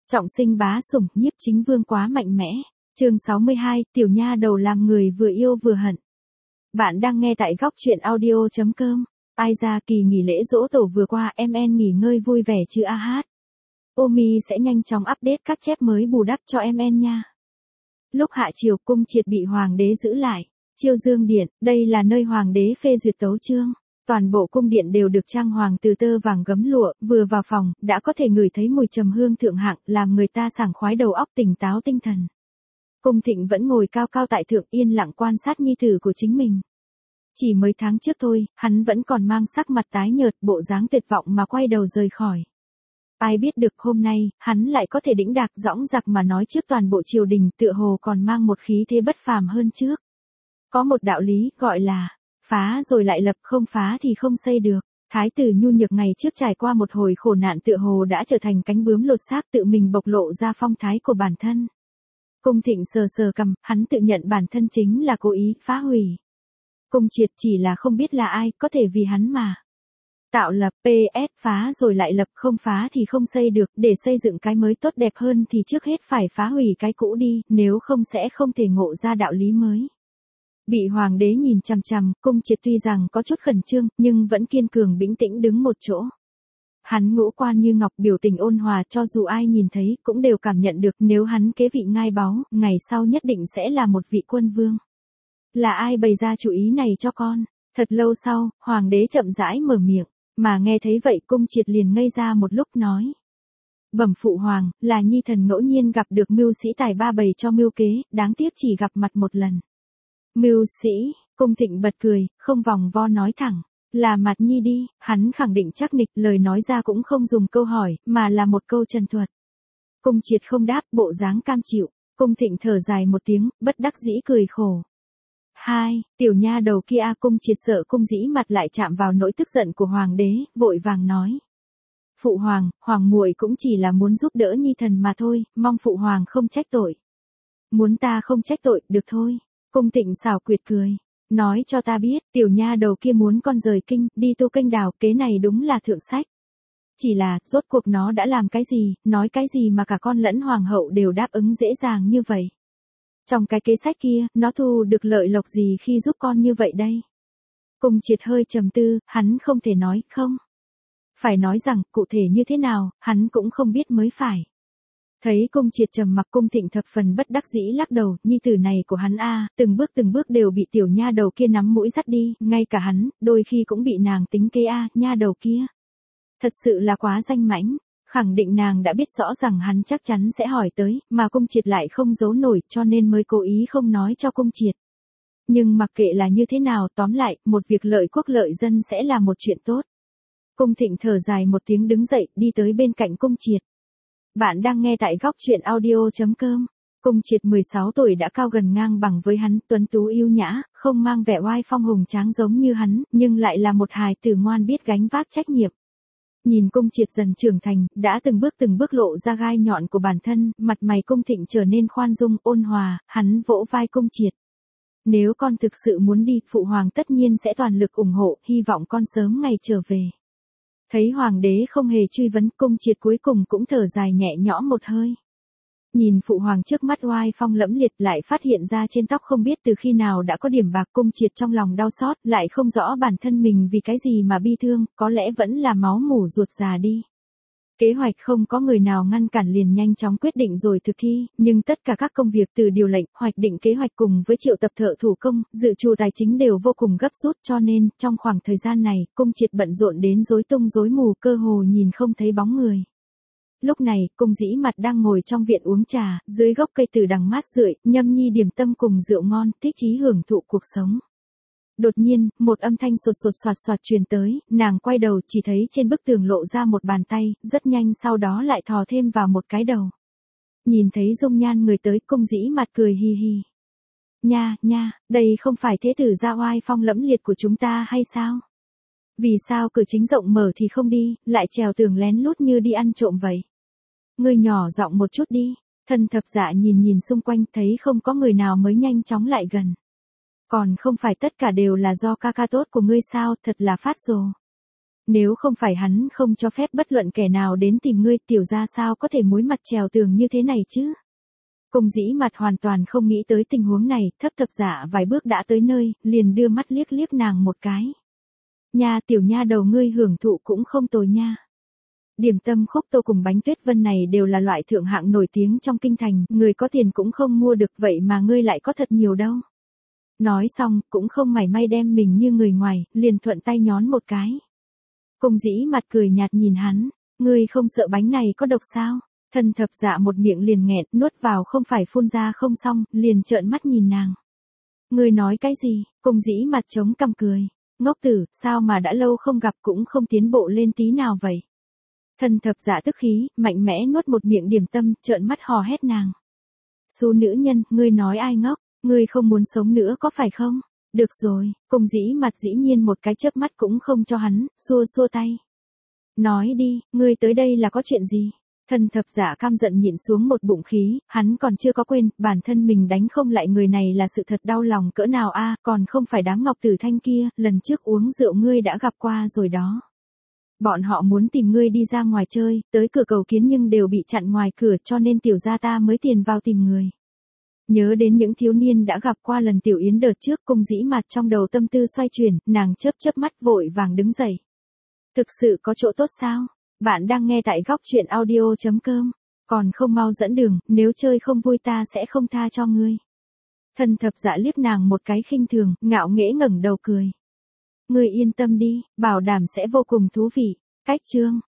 Trọng sinh bá sủng, nhiếp chính vương quá mạnh mẽ. Chương 62, tiểu nha đầu làm người vừa yêu vừa hận. Bạn đang nghe tại góc truyện audio.com. Ai ra kỳ nghỉ lễ giỗ tổ vừa qua MN nghỉ ngơi vui vẻ chứ a hát. Omi sẽ nhanh chóng update các chép mới bù đắp cho MN nha. Lúc hạ chiều cung triệt bị hoàng đế giữ lại. Chiêu Dương Điện, đây là nơi hoàng đế phê duyệt tấu chương. Toàn bộ cung điện đều được trang hoàng từ tơ vàng gấm lụa, vừa vào phòng, đã có thể ngửi thấy mùi trầm hương thượng hạng, làm người ta sảng khoái đầu óc tỉnh táo tinh thần. Cung Thịnh vẫn ngồi cao cao tại thượng yên lặng quan sát nhi tử của chính mình. Chỉ mấy tháng trước thôi, hắn vẫn còn mang sắc mặt tái nhợt, bộ dáng tuyệt vọng mà quay đầu rời khỏi. Ai biết được hôm nay, hắn lại có thể đĩnh đạc dõng dạc mà nói trước toàn bộ triều đình, tựa hồ còn mang một khí thế bất phàm hơn trước. Có một đạo lý, gọi là phá rồi lại lập, không phá thì không xây được. Thái tử nhu nhược ngày trước trải qua một hồi khổ nạn tựa hồ đã trở thành cánh bướm lột xác, tự mình bộc lộ ra phong thái của bản thân. Cung Thịnh sờ sờ cằm, hắn tự nhận bản thân chính là cố ý phá hủy. Cung Triệt chỉ là không biết là ai, có thể vì hắn mà tạo lập. PS phá rồi lại lập, không phá thì không xây được, để xây dựng cái mới tốt đẹp hơn thì trước hết phải phá hủy cái cũ đi, nếu không sẽ không thể ngộ ra đạo lý mới. Bị hoàng đế nhìn chằm chằm, Cung Triệt tuy rằng có chút khẩn trương, nhưng vẫn kiên cường bĩnh tĩnh đứng một chỗ. Hắn ngũ quan như ngọc, biểu tình ôn hòa, cho dù ai nhìn thấy cũng đều cảm nhận được nếu hắn kế vị ngai báu, ngày sau nhất định sẽ là một vị quân vương. Là ai bày ra chủ ý này cho con? Thật lâu sau, hoàng đế chậm rãi mở miệng, mà nghe thấy vậy Cung Triệt liền ngây ra một lúc nói. Bẩm phụ hoàng, là nhi thần ngẫu nhiên gặp được mưu sĩ tài ba bày cho mưu kế, đáng tiếc chỉ gặp mặt một lần. Mưu sĩ, Cung Thịnh bật cười, không vòng vo nói thẳng, là Mạt Nhi đi, hắn khẳng định chắc nịch, lời nói ra cũng không dùng câu hỏi, mà là một câu trần thuật. Cung Triệt không đáp, bộ dáng cam chịu, Cung Thịnh thở dài một tiếng, bất đắc dĩ cười khổ. Tiểu nha đầu kia. Cung Triệt sợ Cung Dĩ mặt lại chạm vào nỗi tức giận của hoàng đế, vội vàng nói. Phụ hoàng, hoàng muội cũng chỉ là muốn giúp đỡ nhi thần mà thôi, mong phụ hoàng không trách tội. Muốn ta không trách tội, được thôi. Cung Thịnh xảo quyệt cười. Nói cho ta biết, tiểu nha đầu kia muốn con rời kinh, đi tu kênh đào, kế này đúng là thượng sách. Chỉ là, rốt cuộc nó đã làm cái gì, nói cái gì mà cả con lẫn hoàng hậu đều đáp ứng dễ dàng như vậy. Trong cái kế sách kia, nó thu được lợi lộc gì khi giúp con như vậy đây? Cung Triệt hơi trầm tư, hắn không thể nói, không. Phải nói rằng, cụ thể như thế nào, hắn cũng không biết mới phải. Thấy Cung Triệt trầm mặc, Cung Thịnh thập phần bất đắc dĩ lắc đầu, nhi tử này của hắn từng bước đều bị tiểu nha đầu kia nắm mũi dắt đi, ngay cả hắn, đôi khi cũng bị nàng tính kế nha đầu kia. Thật sự là quá danh mãnh, khẳng định nàng đã biết rõ rằng hắn chắc chắn sẽ hỏi tới, mà Cung Triệt lại không giấu nổi, cho nên mới cố ý không nói cho Cung Triệt. Nhưng mặc kệ là như thế nào, tóm lại, một việc lợi quốc lợi dân sẽ là một chuyện tốt. Cung Thịnh thở dài một tiếng đứng dậy, đi tới bên cạnh Cung Triệt. Bạn đang nghe tại góc truyện audio.com. Cung Triệt 16 tuổi đã cao gần ngang bằng với hắn, tuấn tú yêu nhã, không mang vẻ oai phong hùng tráng giống như hắn, nhưng lại là một hài tử ngoan biết gánh vác trách nhiệm. Nhìn Cung Triệt dần trưởng thành, đã từng bước lộ ra gai nhọn của bản thân, mặt mày Cung Thịnh trở nên khoan dung, ôn hòa, hắn vỗ vai Cung Triệt. Nếu con thực sự muốn đi, phụ hoàng tất nhiên sẽ toàn lực ủng hộ, hy vọng con sớm ngày trở về. Thấy hoàng đế không hề truy vấn, Cung Triệt cuối cùng cũng thở dài nhẹ nhõm một hơi. Nhìn phụ hoàng trước mắt oai phong lẫm liệt, lại phát hiện ra trên tóc không biết từ khi nào đã có điểm bạc, Cung Triệt trong lòng đau xót, lại không rõ bản thân mình vì cái gì mà bi thương, có lẽ vẫn là máu mủ ruột già đi. Kế hoạch không có người nào ngăn cản liền nhanh chóng quyết định rồi thực thi, nhưng tất cả các công việc từ điều lệnh, hoạch định kế hoạch cùng với triệu tập thợ thủ công, dự trù tài chính đều vô cùng gấp rút, cho nên, trong khoảng thời gian này, Cung Triệt bận rộn đến rối tung rối mù, cơ hồ nhìn không thấy bóng người. Lúc này, Cung Dĩ mặt đang ngồi trong viện uống trà, dưới gốc cây từ đằng mát rượi, nhâm nhi điểm tâm cùng rượu ngon, thích chí hưởng thụ cuộc sống. Đột nhiên, một âm thanh sột sột soạt soạt truyền tới, nàng quay đầu chỉ thấy trên bức tường lộ ra một bàn tay, rất nhanh sau đó lại thò thêm vào một cái đầu. Nhìn thấy dung nhan người tới, Cung Dĩ mặt cười hi hi. Nha, đây không phải thế tử gia oai phong lẫm liệt của chúng ta hay sao? Vì sao cửa chính rộng mở thì không đi, lại trèo tường lén lút như đi ăn trộm vậy? Ngươi nhỏ giọng một chút đi. Thần Thập Dạ nhìn xung quanh, thấy không có người nào mới nhanh chóng lại gần. Còn không phải tất cả đều là do ca ca tốt của ngươi sao, thật là phát rồ. Nếu không phải hắn không cho phép bất luận kẻ nào đến tìm ngươi, tiểu gia sao có thể muối mặt trèo tường như thế này chứ? Cung dĩ mặt hoàn toàn không nghĩ tới tình huống này, thấp thập dạ vài bước đã tới nơi, liền đưa mắt liếc liếc nàng một cái. Nha tiểu nha đầu ngươi hưởng thụ cũng không tồi nha. Điểm tâm khúc tô cùng bánh tuyết vân này đều là loại thượng hạng nổi tiếng trong kinh thành, người có tiền cũng không mua được, vậy mà ngươi lại có thật nhiều đâu. Nói xong, cũng không mảy may đem mình như người ngoài, liền thuận tay nhón một cái. Cung dĩ mặt cười nhạt nhìn hắn, ngươi không sợ bánh này có độc sao? Thân thập dạ một miệng liền nghẹn, nuốt vào không phải phun ra không xong, liền trợn mắt nhìn nàng. Ngươi nói cái gì? Cung dĩ mặt chống cằm cười. Ngốc tử, sao mà đã lâu không gặp cũng không tiến bộ lên tí nào vậy? Thân thập dạ tức khí, mạnh mẽ nuốt một miệng điểm tâm, trợn mắt hò hét nàng. Xú nữ nhân, ngươi nói ai ngốc, ngươi không muốn sống nữa có phải không? Được rồi, cung dĩ mặt dĩ nhiên một cái chớp mắt cũng không cho hắn, xua xua tay. Nói đi, ngươi tới đây là có chuyện gì? Thân thập dạ cam giận nhịn xuống một bụng khí, hắn còn chưa có quên, bản thân mình đánh không lại người này là sự thật đau lòng cỡ nào a, còn không phải đám Ngọc Tử Thanh kia, lần trước uống rượu ngươi đã gặp qua rồi đó. Bọn họ muốn tìm ngươi đi ra ngoài chơi, tới cửa cầu kiến nhưng đều bị chặn ngoài cửa cho nên tiểu gia ta mới tiền vào tìm người. Nhớ đến những thiếu niên đã gặp qua lần tiểu yến đợt trước, cung dĩ mặt trong đầu tâm tư xoay chuyển, nàng chớp chớp mắt vội vàng đứng dậy. Thực sự có chỗ tốt sao? Bạn đang nghe tại góc truyện audio.com. Còn không mau dẫn đường, nếu chơi không vui ta sẽ không tha cho ngươi. Thân thập dạ liếc nàng một cái khinh thường, ngạo nghễ ngẩng đầu cười. Ngươi yên tâm đi, bảo đảm sẽ vô cùng thú vị. Cách chương.